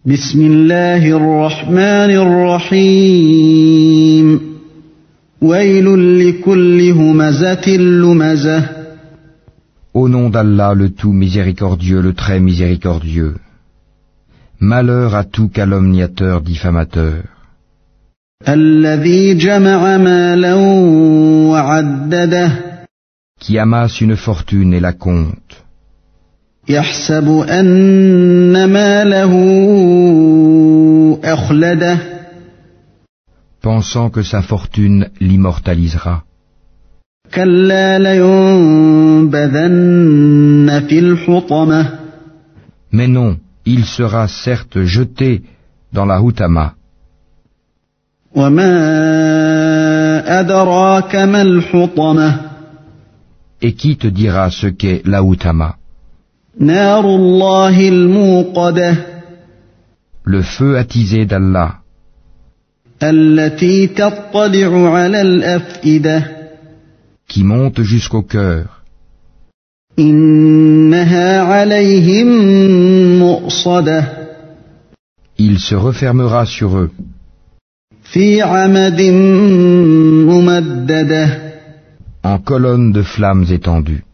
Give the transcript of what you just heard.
بسم الله الرحمن الرحيم ويل لكل همزة لمزة Au nom d'Allah, le tout miséricordieux, le très miséricordieux. Malheur à tout calomniateur diffamateur. الذي جمع مالا وعدده Qui amasse une fortune et la compte. يحسب أن ماله أخلده Pensant que sa fortune l'immortalisera. كلا لينبذن في الحطمة Mais non, il sera certes jeté dans la Hutama. وما أدراك ما الحطمة Et qui te dira ce qu'est la Hutama? نار الله الموقدة Le feu attisé d'Allah, التي تطلع على الأفئدة qui monte jusqu'au cœur. إنها عليهم مؤصدة Il se refermera sur eux, في عمد ممددة en colonnes de flammes étendues.